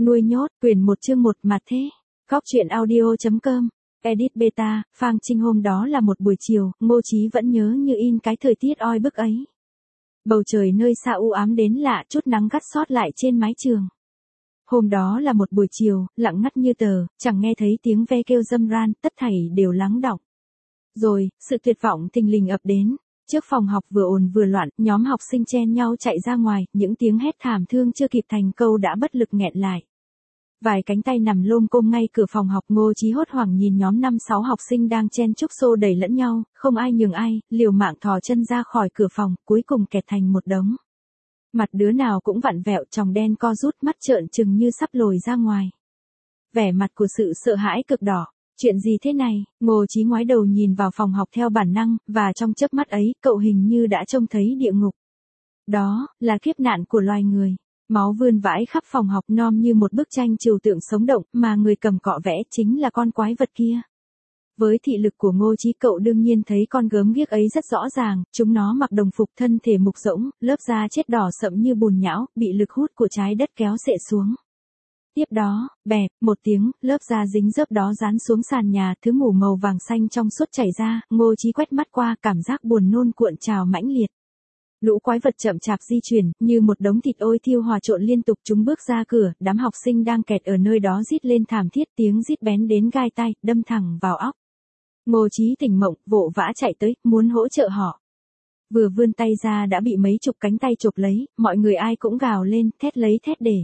Nuôi nhốt, quyển 1 chương 1 mà thế. Góc truyện audio.com. Edit beta, Phang Trinh hôm đó là một buổi chiều, Ngô Chí vẫn nhớ như in cái thời tiết oi bức ấy. Bầu trời nơi xa u ám đến lạ, chút nắng gắt sót lại trên mái trường. Hôm đó là một buổi chiều, lặng ngắt như tờ, chẳng nghe thấy tiếng ve kêu râm ran, tất thảy đều lắng đọng. Rồi, sự tuyệt vọng thình lình ập đến. Trước phòng học vừa ồn vừa loạn, nhóm học sinh chen nhau chạy ra ngoài, những tiếng hét thảm thương chưa kịp thành câu đã bất lực nghẹn lại. Vài cánh tay nằm lôm côm ngay cửa phòng học, Ngô Chí hốt hoảng nhìn nhóm 5-6 học sinh đang chen chúc xô đẩy lẫn nhau, không ai nhường ai, liều mạng thò chân ra khỏi cửa phòng, cuối cùng kẹt thành một đống. Mặt đứa nào cũng vặn vẹo, tròng đen co rút, mắt trợn trừng như sắp lồi ra ngoài. Vẻ mặt của sự sợ hãi cực đỏ. Chuyện gì thế này? Ngô Chí ngoái đầu nhìn vào phòng học theo bản năng, và trong chớp mắt ấy, cậu hình như đã trông thấy địa ngục. Đó là kiếp nạn của loài người. Máu vươn vãi khắp phòng học, nom như một bức tranh trừu tượng sống động, mà người cầm cọ vẽ chính là con quái vật kia. Với thị lực của Ngô Chí, cậu đương nhiên thấy con gớm ghiếc ấy rất rõ ràng, chúng nó mặc đồng phục, thân thể mục rỗng, lớp da chết đỏ sậm như bùn nhão, bị lực hút của trái đất kéo xệ xuống. Tiếp đó, bẹp, một tiếng, lớp da dính dớp đó dán xuống sàn nhà, thứ mủ màu vàng xanh trong suốt chảy ra, Ngô Chí quét mắt qua, cảm giác buồn nôn cuộn trào mãnh liệt. Lũ quái vật chậm chạp di chuyển, như một đống thịt ôi thiêu hòa trộn liên tục, chúng bước ra cửa, đám học sinh đang kẹt ở nơi đó rít lên thảm thiết, tiếng rít bén đến gai tai, đâm thẳng vào óc. Ngô Chí tỉnh mộng, vội vã chạy tới, muốn hỗ trợ họ. Vừa vươn tay ra đã bị mấy chục cánh tay chụp lấy, mọi người ai cũng gào lên, thét lấy thét để.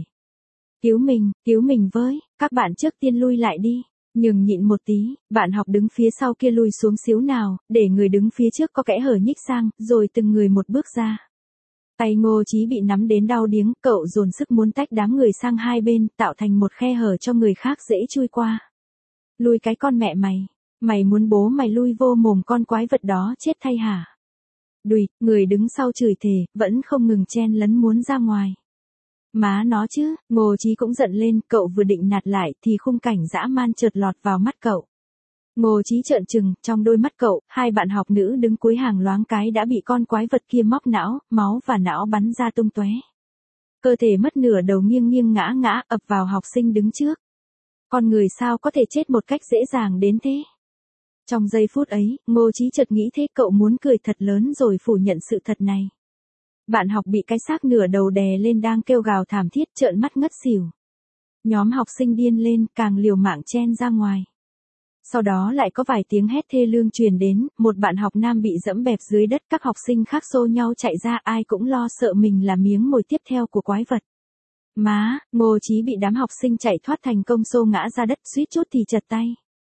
Cứu mình với, các bạn trước tiên lui lại đi. Nhưng nhịn một tí, bạn học đứng phía sau kia lùi xuống xíu nào, để người đứng phía trước có kẽ hở nhích sang, rồi từng người một bước ra. Tay Ngô Chí bị nắm đến đau điếng, cậu dồn sức muốn tách đám người sang hai bên, tạo thành một khe hở cho người khác dễ chui qua. Lui cái con mẹ mày muốn bố mày lui vô mồm con quái vật đó chết thay hả? Đùi, người đứng sau chửi thề, vẫn không ngừng chen lấn muốn ra ngoài. Má nó chứ, Ngô Chí cũng giận lên, cậu vừa định nạt lại thì khung cảnh dã man chợt lọt vào mắt cậu. Ngô Chí trợn trừng, trong đôi mắt cậu, hai bạn học nữ đứng cuối hàng loáng cái đã bị con quái vật kia móc não, máu và não bắn ra tung tóe. Cơ thể mất nửa đầu nghiêng nghiêng ngã ngã ập vào học sinh đứng trước. Con người sao có thể chết một cách dễ dàng đến thế? Trong giây phút ấy, Ngô Chí chợt nghĩ thế, cậu muốn cười thật lớn rồi phủ nhận sự thật này. Bạn học bị cái xác nửa đầu đè lên đang kêu gào thảm thiết, trợn mắt ngất xỉu. Nhóm học sinh điên lên, càng liều mạng chen ra ngoài. Sau đó lại có vài tiếng hét thê lương truyền đến, một bạn học nam bị dẫm bẹp dưới đất, các học sinh khác xô nhau chạy ra, ai cũng lo sợ mình là miếng mồi tiếp theo của quái vật. Má, Ngô Chí bị đám học sinh chạy thoát thành công xô ngã ra đất, suýt chút thì trật tay.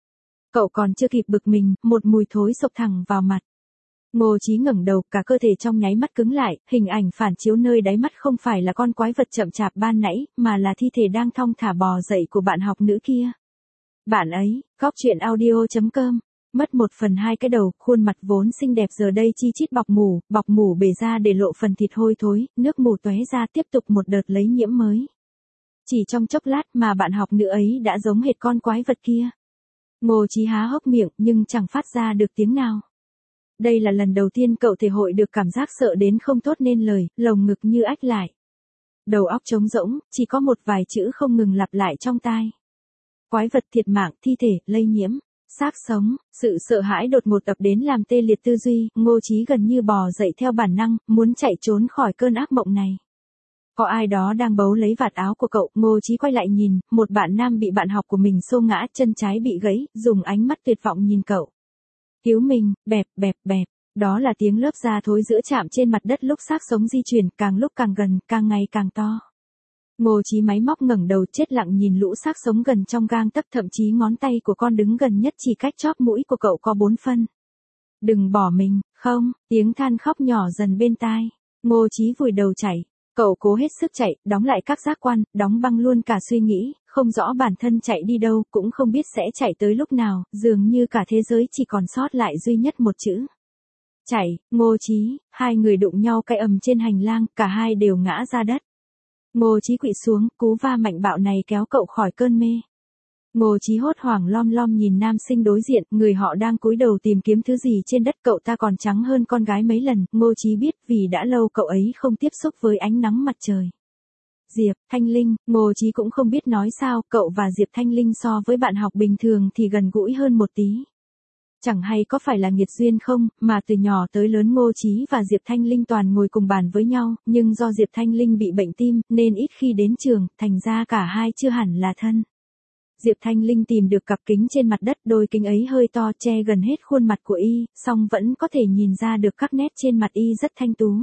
Cậu còn chưa kịp bực mình, một mùi thối xộc thẳng vào mặt. Ngô Chí ngẩng đầu, cả cơ thể trong nháy mắt cứng lại, hình ảnh phản chiếu nơi đáy mắt không phải là con quái vật chậm chạp ban nãy, mà là thi thể đang thong thả bò dậy của bạn học nữ kia. Bạn ấy, góc truyện audio.com, mất 1/2 cái đầu, khuôn mặt vốn xinh đẹp giờ đây chi chít bọc mủ bể ra để lộ phần thịt hôi thối, nước mù tóe ra, tiếp tục một đợt lây nhiễm mới. Chỉ trong chốc lát mà bạn học nữ ấy đã giống hệt con quái vật kia. Ngô Chí há hốc miệng nhưng chẳng phát ra được tiếng nào. Đây là lần đầu tiên cậu thể hội được cảm giác sợ đến không thốt nên lời, lồng ngực như ách lại. Đầu óc trống rỗng, chỉ có một vài chữ không ngừng lặp lại trong tai. Quái vật, thiệt mạng, thi thể, lây nhiễm, xác sống, sự sợ hãi đột ngột ập đến làm tê liệt tư duy, Ngô Chí gần như bò dậy theo bản năng, muốn chạy trốn khỏi cơn ác mộng này. Có ai đó đang bấu lấy vạt áo của cậu, Ngô Chí quay lại nhìn, một bạn nam bị bạn học của mình xô ngã, chân trái bị gãy, dùng ánh mắt tuyệt vọng nhìn cậu. Cứu mình, bẹp, đó là tiếng lớp da thối giữa chạm trên mặt đất lúc xác sống di chuyển, càng lúc càng gần, càng ngày càng to. Ngô Chí máy móc ngẩng đầu chết lặng nhìn lũ xác sống gần trong gang tấc, thậm chí ngón tay của con đứng gần nhất chỉ cách chóp mũi của cậu có 4 phân. Đừng bỏ mình, không, tiếng than khóc nhỏ dần bên tai. Ngô Chí vùi đầu chạy. Cậu cố hết sức chạy, đóng lại các giác quan, đóng băng luôn cả suy nghĩ, không rõ bản thân chạy đi đâu, cũng không biết sẽ chạy tới lúc nào, dường như cả thế giới chỉ còn sót lại duy nhất một chữ. Chạy, Ngô Chí, hai người đụng nhau cái ầm trên hành lang, cả hai đều ngã ra đất. Ngô Chí quỵ xuống, cú va mạnh bạo này kéo cậu khỏi cơn mê. Ngô Chí hốt hoảng lom lom nhìn nam sinh đối diện, người họ đang cúi đầu tìm kiếm thứ gì trên đất, cậu ta còn trắng hơn con gái mấy lần, Ngô Chí biết vì đã lâu cậu ấy không tiếp xúc với ánh nắng mặt trời. Diệp Thanh Linh, Ngô Chí cũng không biết nói sao, cậu và Diệp Thanh Linh so với bạn học bình thường thì gần gũi hơn một tí. Chẳng hay có phải là nghiệt duyên không, mà từ nhỏ tới lớn Ngô Chí và Diệp Thanh Linh toàn ngồi cùng bàn với nhau, nhưng do Diệp Thanh Linh bị bệnh tim, nên ít khi đến trường, thành ra cả hai chưa hẳn là thân. Diệp Thanh Linh tìm được cặp kính trên mặt đất, đôi kính ấy hơi to che gần hết khuôn mặt của y, song vẫn có thể nhìn ra được các nét trên mặt y rất thanh tú.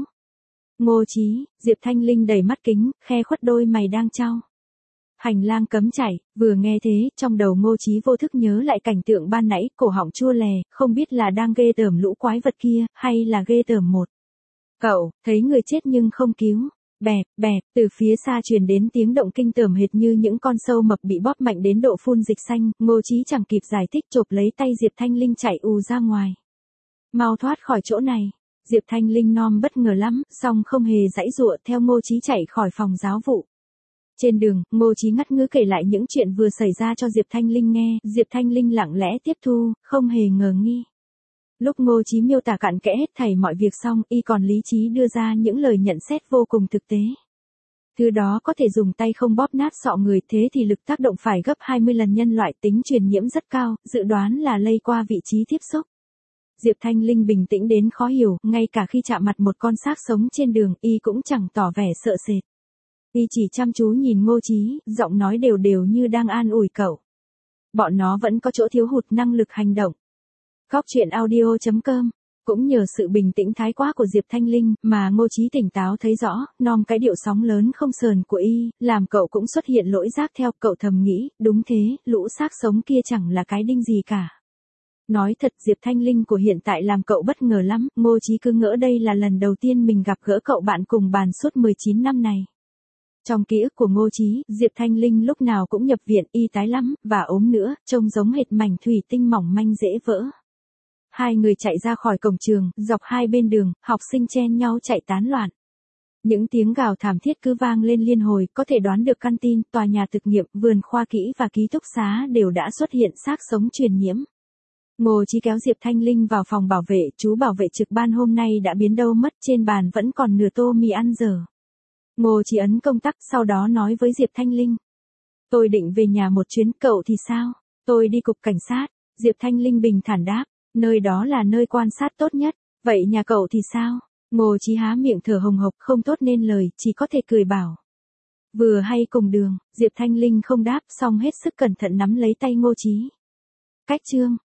Ngô Chí, Diệp Thanh Linh đẩy mắt kính, khe khuất đôi mày đang chau. Hành lang cấm chảy, vừa nghe thế, trong đầu Ngô Chí vô thức nhớ lại cảnh tượng ban nãy, cổ họng chua lè, không biết là đang ghê tởm lũ quái vật kia, hay là ghê tởm một. Cậu, thấy người chết nhưng không cứu. Bẹp, bẹp, từ phía xa truyền đến tiếng động kinh tởm hệt như những con sâu mập bị bóp mạnh đến độ phun dịch xanh, Ngô Chí chẳng kịp giải thích chộp lấy tay Diệp Thanh Linh chạy ù ra ngoài. Mau thoát khỏi chỗ này. Diệp Thanh Linh non bất ngờ lắm, song không hề giãy giụa theo Ngô Chí chạy khỏi phòng giáo vụ. Trên đường, Ngô Chí ngắt ngứ kể lại những chuyện vừa xảy ra cho Diệp Thanh Linh nghe, Diệp Thanh Linh lặng lẽ tiếp thu, không hề ngờ nghi. Lúc Ngô Chí miêu tả cặn kẽ hết thảy mọi việc xong, y còn lý trí đưa ra những lời nhận xét vô cùng thực tế. Thứ đó có thể dùng tay không bóp nát sọ người, thế thì lực tác động phải gấp 20 lần nhân loại, tính truyền nhiễm rất cao, dự đoán là lây qua vị trí tiếp xúc. Diệp Thanh Linh bình tĩnh đến khó hiểu, ngay cả khi chạm mặt một con xác sống trên đường, y cũng chẳng tỏ vẻ sợ sệt. Y chỉ chăm chú nhìn Ngô Chí, giọng nói đều đều như đang an ủi cậu. Bọn nó vẫn có chỗ thiếu hụt năng lực hành động. Góc truyện audio.com. Cũng nhờ sự bình tĩnh thái quá của Diệp Thanh Linh mà Ngô Chí tỉnh táo thấy rõ, nom cái điệu sóng lớn không sờn của y, làm cậu cũng xuất hiện lỗi giác theo, cậu thầm nghĩ, đúng thế, lũ xác sống kia chẳng là cái đinh gì cả. Nói thật, Diệp Thanh Linh của hiện tại làm cậu bất ngờ lắm, Ngô Chí cứ ngỡ đây là lần đầu tiên mình gặp gỡ cậu bạn cùng bàn suốt 19 năm này. Trong ký ức của Ngô Chí, Diệp Thanh Linh lúc nào cũng nhập viện, y tái lắm, và ốm nữa, trông giống hệt mảnh thủy tinh mỏng manh dễ vỡ. Hai người chạy ra khỏi cổng trường, dọc hai bên đường, học sinh chen nhau chạy tán loạn. Những tiếng gào thảm thiết cứ vang lên liên hồi, có thể đoán được căn tin, tòa nhà thực nghiệm, vườn khoa kỹ và ký túc xá đều đã xuất hiện xác sống truyền nhiễm. Ngô Chí kéo Diệp Thanh Linh vào phòng bảo vệ, chú bảo vệ trực ban hôm nay đã biến đâu mất, trên bàn vẫn còn nửa tô mì ăn dở. Ngô Chí ấn công tắc, sau đó nói với Diệp Thanh Linh. Tôi định về nhà một chuyến, cậu thì sao? Tôi đi cục cảnh sát. Diệp Thanh Linh bình thản đáp, nơi đó là nơi quan sát tốt nhất. Vậy nhà cậu thì sao? Ngô Chí há miệng thở hồng hộc không thốt nên lời, chỉ có thể cười bảo. Vừa hay cùng đường, Diệp Thanh Linh không đáp, song hết sức cẩn thận nắm lấy tay Ngô Chí. Cách chương.